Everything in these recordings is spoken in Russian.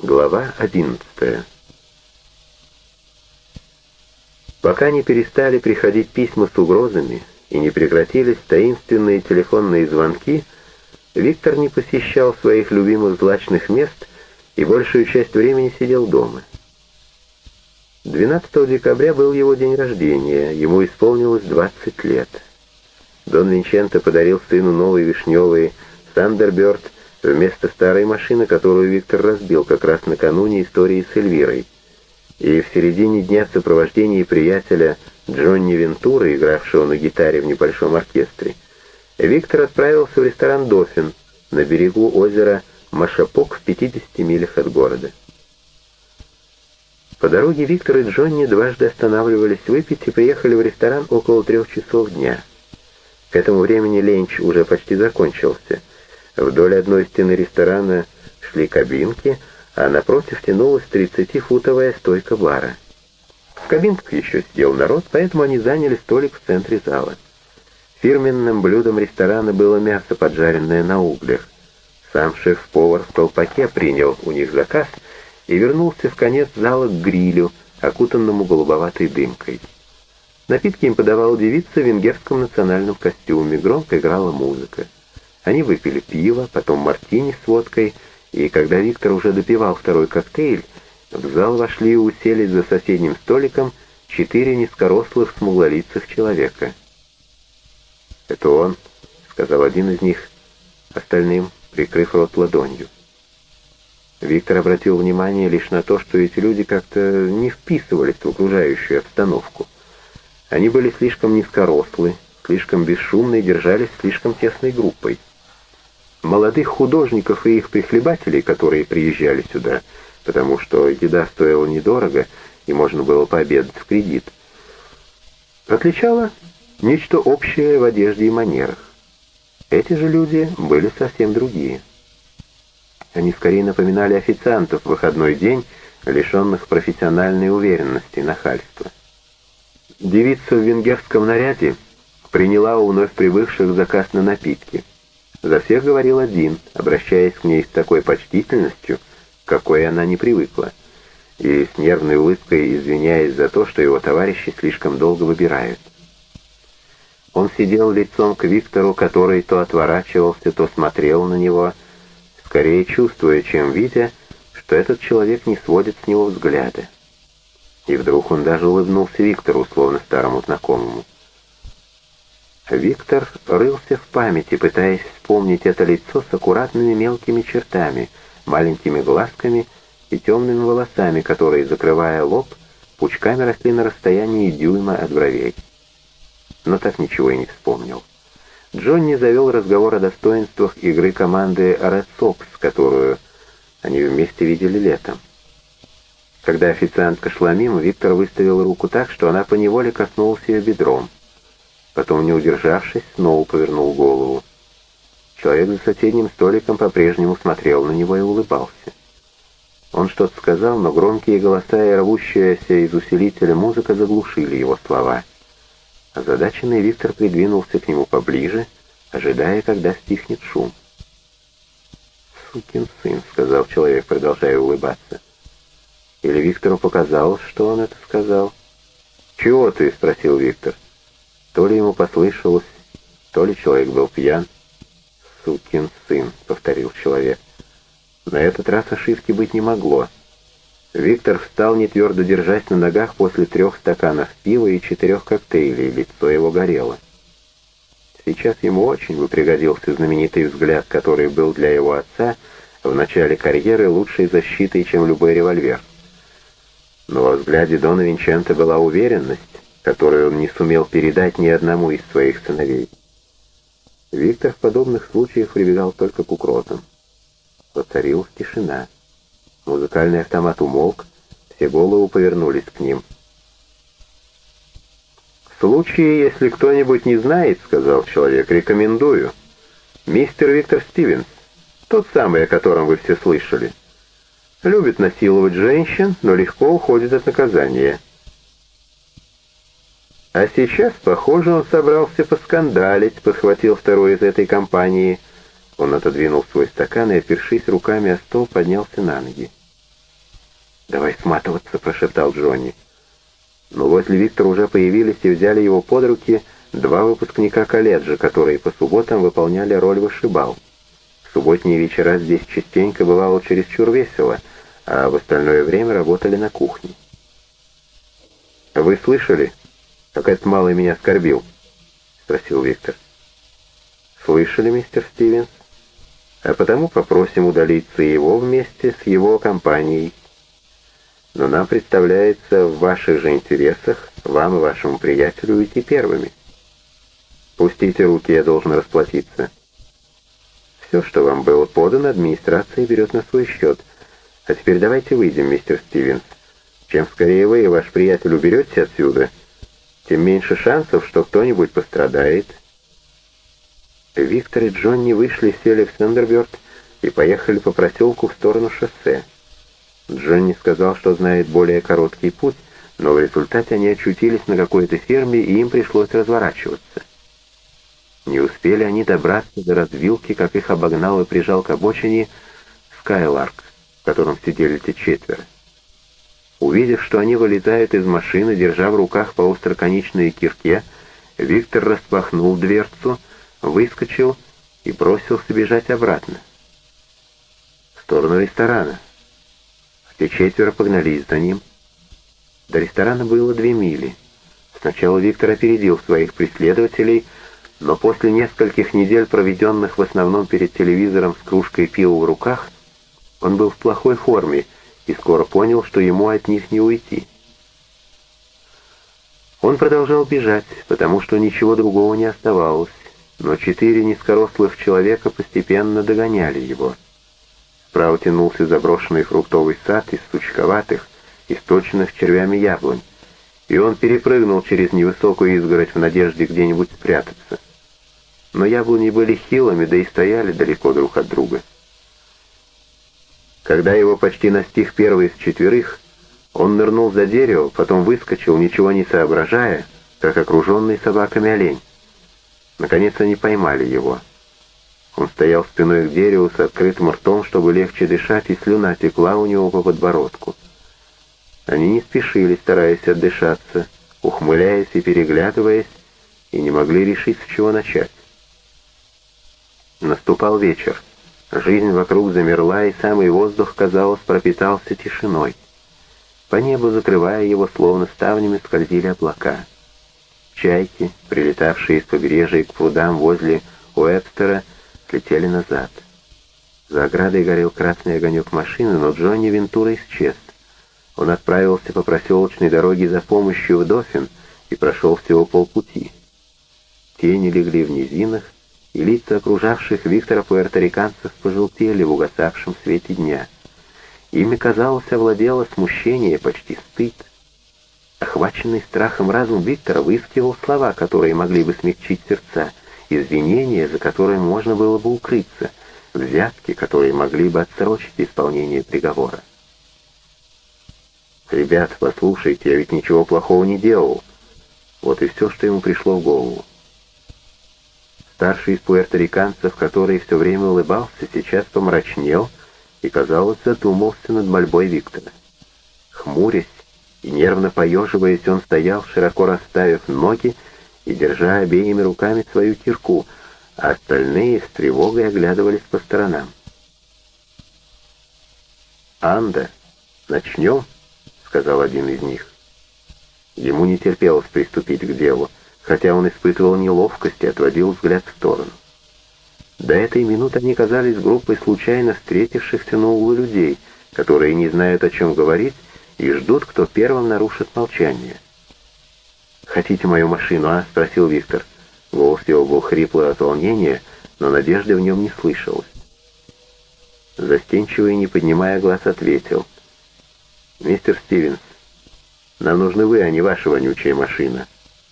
Глава 11. Пока не перестали приходить письма с угрозами и не прекратились таинственные телефонные звонки, Виктор не посещал своих любимых злачных мест и большую часть времени сидел дома. 12 декабря был его день рождения, ему исполнилось 20 лет. Дон Винченто подарил сыну новый вишневый «Сандерберд» вместо старой машины, которую Виктор разбил как раз накануне истории с Эльвирой. И в середине дня в сопровождении приятеля Джонни Вентуры, игравшего на гитаре в небольшом оркестре, Виктор отправился в ресторан «Дофин» на берегу озера Машапок в 50 милях от города. По дороге Виктор и Джонни дважды останавливались выпить и приехали в ресторан около 3 часов дня. К этому времени ленч уже почти закончился. Вдоль одной стены ресторана шли кабинки, а напротив тянулась 30-футовая стойка бара. В кабинках еще сидел народ, поэтому они заняли столик в центре зала. Фирменным блюдом ресторана было мясо, поджаренное на углях. Сам шеф-повар в колпаке принял у них заказ и вернулся в конец зала к грилю, окутанному голубоватой дымкой. Напитки им подавала девица в венгерском национальном костюме, громко играла музыка. Они выпили пиво, потом мартини с водкой, и когда Виктор уже допивал второй коктейль, в зал вошли и уселись за соседним столиком 4 низкорослых смуглолицых человека. «Это он», — сказал один из них, остальным прикрыв рот ладонью. Виктор обратил внимание лишь на то, что эти люди как-то не вписывались в окружающую обстановку. Они были слишком низкорослы, слишком бесшумны и держались слишком тесной группой. Молодых художников и их прихлебателей, которые приезжали сюда, потому что еда стоила недорого и можно было пообедать в кредит, отличало нечто общее в одежде и манерах. Эти же люди были совсем другие. Они скорее напоминали официантов в выходной день, лишенных профессиональной уверенности и нахальства. Девица в венгерском наряде приняла у вновь прибывших заказ на напитки. За всех говорил один, обращаясь к ней с такой почтительностью, к какой она не привыкла, и с нервной улыбкой извиняясь за то, что его товарищи слишком долго выбирают. Он сидел лицом к Виктору, который то отворачивался, то смотрел на него, скорее чувствуя, чем видя, что этот человек не сводит с него взгляда. И вдруг он даже улыбнулся Виктору, словно старому знакомому. Виктор рылся в памяти, пытаясь вспомнить это лицо с аккуратными мелкими чертами, маленькими глазками и темными волосами, которые, закрывая лоб, пучками росли на расстоянии дюйма от бровей. Но так ничего и не вспомнил. Джонни завел разговор о достоинствах игры команды Red Sox, которую они вместе видели летом. Когда официантка шла мимо, Виктор выставил руку так, что она поневоле коснулась ее бедром. Потом, не удержавшись, снова повернул голову. Человек за соседним столиком по-прежнему смотрел на него и улыбался. Он что-то сказал, но громкие голоса и рвущаяся из усилителя музыка заглушили его слова. Озадаченный Виктор придвинулся к нему поближе, ожидая, когда стихнет шум. «Сукин сын», — сказал человек, продолжая улыбаться. Или Виктору показалось, что он это сказал. «Чего ты?» — спросил Виктор. То ли ему послышалось, то ли человек был пьян. «Сукин сын», — повторил человек. На этот раз ошибки быть не могло. Виктор встал, не твердо держась на ногах, после 3 стаканов пива и 4 коктейлей, лицо его горело. Сейчас ему очень бы пригодился знаменитый взгляд, который был для его отца в начале карьеры лучшей защитой, чем любой револьвер. Но во взгляде Дона Винченто была уверенность, которую он не сумел передать ни одному из своих сыновей. Виктор в подобных случаях прибегал только к угрозам. Воцарилась тишина. Музыкальный автомат умолк, все головы повернулись к ним. «В случае, если кто-нибудь не знает, — сказал человек, — рекомендую. Мистер Виктор Стивенс, тот самый, о котором вы все слышали. Любит насиловать женщин, но легко уходит от наказания. А сейчас, похоже, он собрался поскандалить, подхватил второй из этой компании. Он отодвинул свой стакан и, опершись руками о стол, поднялся на ноги. «Давай сматываться», — прошептал Джонни. Но возле Виктора уже появились и взяли его под руки два выпускника колледжа, которые по субботам выполняли роль вышибал. В субботние вечера здесь частенько бывало чересчур весело, а в остальное время работали на кухне. «Вы слышали, как этот малый меня оскорбил?» — спросил Виктор. «Слышали, мистер Стивенс? А потому попросим удалиться его вместе с его компанией. Но нам представляется в ваших же интересах вам и вашему приятелю уйти первыми. Пустите руки, я должен расплатиться. Все, что вам было подано, администрация берет на свой счет. А теперь давайте выйдем, мистер Стивенс. Чем скорее вы и ваш приятель уберетесь отсюда, тем меньше шансов, что кто-нибудь пострадает». Виктор и Джонни вышли, сели в Сендерберт и поехали по проселку в сторону шоссе. Джонни сказал, что знает более короткий путь, но в результате они очутились на какой-то ферме, и им пришлось разворачиваться. Не успели они добраться до развилки, как их обогнал и прижал к обочине Скайларк, в котором сидели те четверо. Увидев, что они вылезают из машины, держа в руках по остроконечной кирке, Виктор распахнул дверцу, выскочил и бросился бежать обратно, в сторону ресторана. Все четверо погнались за ним. До ресторана было 2 мили. Сначала Виктор опередил своих преследователей, но после нескольких недель, проведенных в основном перед телевизором с кружкой пива в руках, он был в плохой форме и скоро понял, что ему от них не уйти. Он продолжал бежать, потому что ничего другого не оставалось, но 4 низкорослых человека постепенно догоняли его. Справа тянулся заброшенный фруктовый сад из сучковатых, источенных червями яблонь, и он перепрыгнул через невысокую изгородь в надежде где-нибудь спрятаться. Но яблони были хилыми, да и стояли далеко друг от друга. Когда его почти настиг первый из 4, он нырнул за дерево, потом выскочил, ничего не соображая, как окруженный собаками олень. Наконец они поймали его. Он стоял спиной к дереву с открытым ртом, чтобы легче дышать, и слюна текла у него по подбородку. Они не спешили, стараясь отдышаться, ухмыляясь и переглядываясь, и не могли решить, с чего начать. Наступал вечер. Жизнь вокруг замерла, и самый воздух, казалось, пропитался тишиной. По небу, закрывая его, словно ставнями, скользили облака. Чайки, прилетавшие из побережья к прудам возле Уэбстера, летели назад. За оградой горел красный огонек машины, но Джонни Вентура исчез. Он отправился по проселочной дороге за помощью в Доффин и прошел всего полпути. Тени легли в низинах, и лица окружавших Виктора пуэрториканцев пожелтели в угасавшем свете дня. Ими, казалось, овладело смущение, почти стыд. Охваченный страхом разум Виктора выискивал слова, которые могли бы смягчить сердца, извинения, за которые можно было бы укрыться, взятки, которые могли бы отсрочить исполнение приговора. «Ребят, послушайте, я ведь ничего плохого не делал». Вот и все, что ему пришло в голову. Старший из пуэрториканцев, который все время улыбался, сейчас помрачнел и, казалось, задумался над мольбой Виктора. Хмурясь и нервно поеживаясь, он стоял, широко расставив ноги и держа обеими руками свою кирку, а остальные с тревогой оглядывались по сторонам. «Анда, начнем?» — сказал один из них. Ему не терпелось приступить к делу, хотя он испытывал неловкость и отводил взгляд в сторону. До этой минуты они казались группой случайно встретившихся на углу людей, которые не знают, о чем говорить, и ждут, кто первым нарушит молчание. «Хотите мою машину, а?» — спросил Виктор. Голос его был хриплый от волнения, но надежды в нем не слышалось. Застенчиво и не поднимая глаз, ответил: «Мистер Стивенс, нам нужны вы, а не ваша вонючая машина».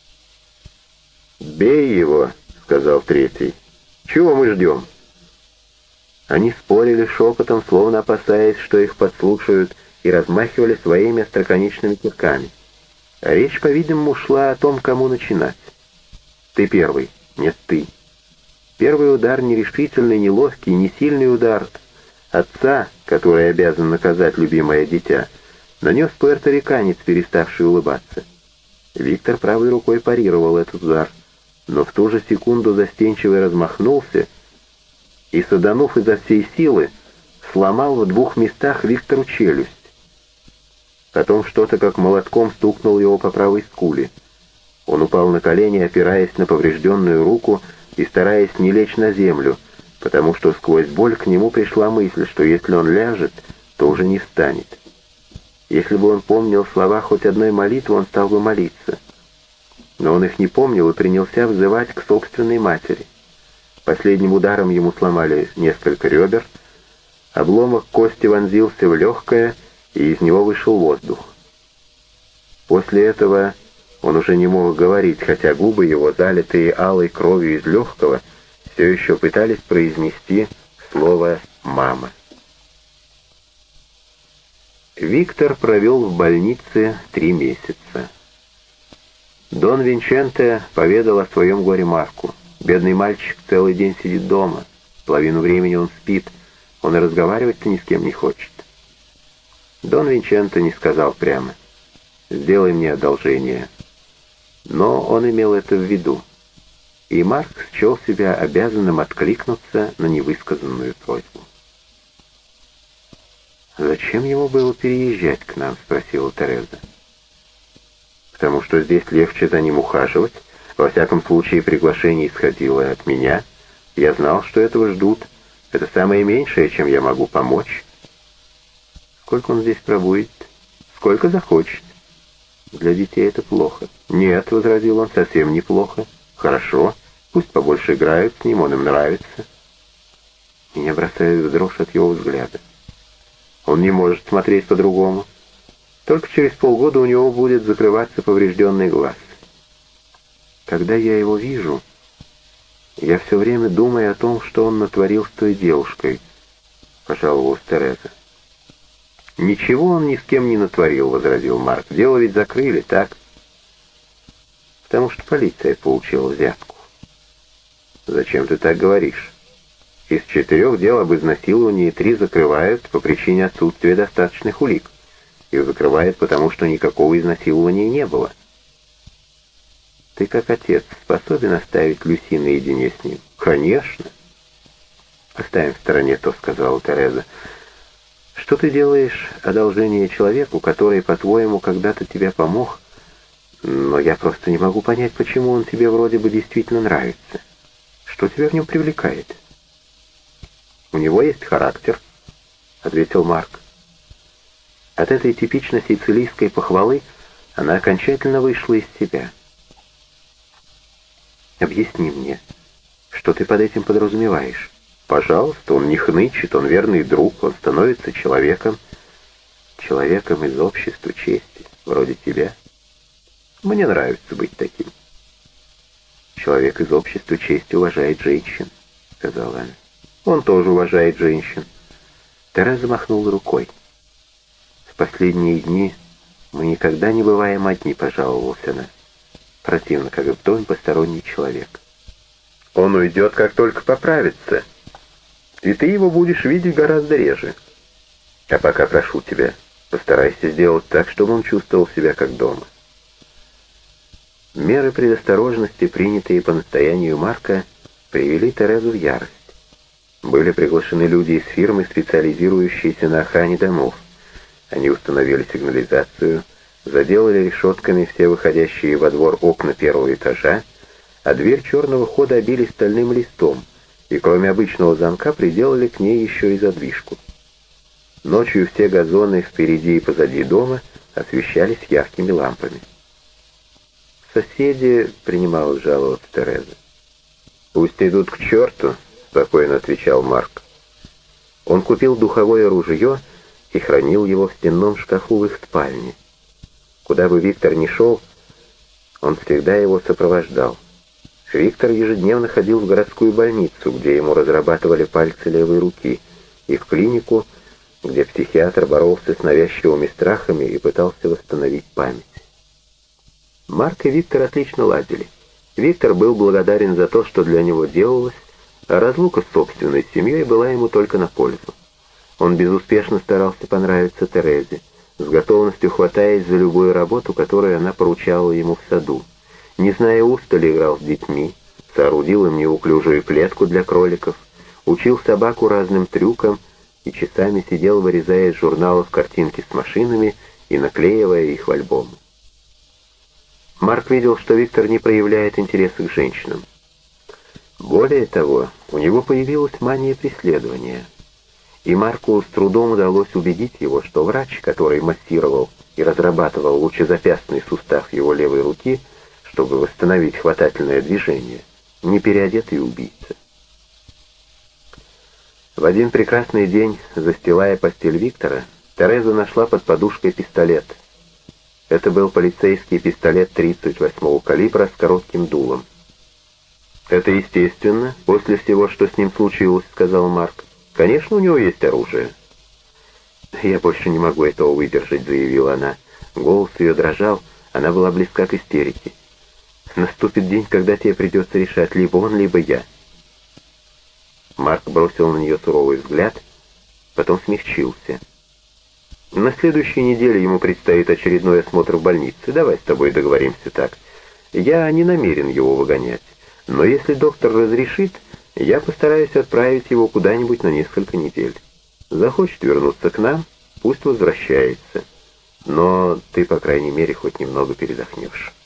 «Бей его», — сказал третий. «Чего мы ждем?» Они спорили шепотом, словно опасаясь, что их подслушают, и размахивали своими остроконечными кирками. А речь, по-видимому, шла о том, кому начинать. «Ты первый». «Нет, ты». Первый удар нерешительный, неловкий, не сильный удар отца, который обязан наказать любимое дитя, нанес пуэрториканец, переставший улыбаться. Виктор правой рукой парировал этот удар, но в ту же секунду застенчиво размахнулся и, саданув изо всей силы, сломал в 2 местах Виктору челюсть. Потом что-то как молотком стукнул его по правой скуле. Он упал на колени, опираясь на поврежденную руку и стараясь не лечь на землю, потому что сквозь боль к нему пришла мысль, что если он ляжет, то уже не встанет. Если бы он помнил слова хоть одной молитвы, он стал бы молиться. Но он их не помнил и принялся взывать к собственной матери. Последним ударом ему сломали несколько ребер, обломок кости вонзился в легкое, и из него вышел воздух. После этого он уже не мог говорить, хотя губы его, залитые алой кровью из легкого, все еще пытались произнести слово «мама». Виктор провел в больнице 3 месяца. Дон Винченте поведал о своем горе Марку. Бедный мальчик целый день сидит дома, половину времени он спит, он и разговаривать-то ни с кем не хочет. Дон Винченте не сказал прямо: «Сделай мне одолжение». Но он имел это в виду, и Марк счел себя обязанным откликнуться на невысказанную просьбу. «Зачем ему было переезжать к нам?» — спросила Тереза. «Потому что здесь легче за ним ухаживать. Во всяком случае, приглашение исходило от меня. Я знал, что этого ждут. Это самое меньшее, чем я могу помочь». «Сколько он здесь пробудет?» «Сколько захочет». «Для детей это плохо». «Нет», — возразил он, — «совсем неплохо. Хорошо, пусть побольше играют с ним, он им нравится». Меня бросает в дрожь от его взгляда. Он не может смотреть по-другому. Только через полгода у него будет закрываться поврежденный глаз. Когда я его вижу, я все время думаю о том, что он натворил с той девушкой, — пожаловалась Тереза. «Ничего он ни с кем не натворил», — возразил Марк. «Дело ведь закрыли, так?» «Потому что полиция получила взятку». «Зачем ты так говоришь? Из 4 дел об изнасиловании 3 закрывают по причине отсутствия достаточных улик. Их закрывают, потому что никакого изнасилования не было». «Ты, как отец, способен оставить Люси наедине с ним?» «Конечно». «Оставим в стороне то», — сказала Тереза. «Что ты делаешь одолжение человеку, который, по-твоему, когда-то тебе помог, но я просто не могу понять, почему он тебе вроде бы действительно нравится. Что тебя в нем привлекает?» «У него есть характер», — ответил Марк. От этой типично сицилийской похвалы она окончательно вышла из себя. «Объясни мне, что ты под этим подразумеваешь?» «Пожалуйста, он не хнычет, он верный друг, он становится человеком». «Человеком из общества чести, вроде тебя?» «Мне нравится быть таким». «Человек из общества чести уважает женщин», — сказала она. «Он тоже уважает женщин». Тереза махнула рукой. «В последние дни мы никогда не бываем одни», — пожаловалась она. «Противно, как в доме посторонний человек». «Он уйдет, как только поправится, и ты его будешь видеть гораздо реже. А пока прошу тебя, постарайся сделать так, чтобы он чувствовал себя как дома». Меры предосторожности, принятые по настоянию Марка, привели Терезу в ярость. Были приглашены люди из фирмы, специализирующиеся на охране домов. Они установили сигнализацию, заделали решетками все выходящие во двор окна 1-го этажа, а дверь черного хода обили стальным листом, и кроме обычного замка приделали к ней еще и задвижку. Ночью все газоны впереди и позади дома освещались яркими лампами. «Соседи», — принимала жаловаться Тереза. «Пусть идут к черту», — спокойно отвечал Марк. Он купил духовое ружье и хранил его в стенном шкафу в их спальне. Куда бы Виктор ни шел, он всегда его сопровождал. Виктор ежедневно ходил в городскую больницу, где ему разрабатывали пальцы левой руки, и в клинику, где психиатр боролся с навязчивыми страхами и пытался восстановить память. Марк и Виктор отлично ладили. Виктор был благодарен за то, что для него делалось, а разлука с собственной семьей была ему только на пользу. Он безуспешно старался понравиться Терезе, с готовностью хватаясь за любую работу, которую она поручала ему в саду. Не зная устали, играл с детьми, соорудил им неуклюжую клетку для кроликов, учил собаку разным трюкам и часами сидел, вырезая из журналов картинки с машинами и наклеивая их в альбом. Марк видел, что Виктор не проявляет интереса к женщинам. Более того, у него появилась мания преследования. И Марку с трудом удалось убедить его, что врач, который массировал и разрабатывал лучезапястный сустав его левой руки, чтобы восстановить хватательное движение, не переодетый убийца. В один прекрасный день, застилая постель Виктора, Тереза нашла под подушкой пистолет. Это был полицейский пистолет 38-го калибра с коротким дулом. «Это естественно, после всего, что с ним случилось», — сказал Марк. «Конечно, у него есть оружие». «Я больше не могу этого выдержать», — заявила она. Голос ее дрожал, она была близка к истерике. «Наступит день, когда тебе придется решать, либо он, либо я». Марк бросил на нее суровый взгляд, потом смягчился. «На следующей неделе ему предстоит очередной осмотр в больнице. Давай с тобой договоримся так. Я не намерен его выгонять, но если доктор разрешит, я постараюсь отправить его куда-нибудь на несколько недель. Захочет вернуться к нам, пусть возвращается. Но ты, по крайней мере, хоть немного передохнешь».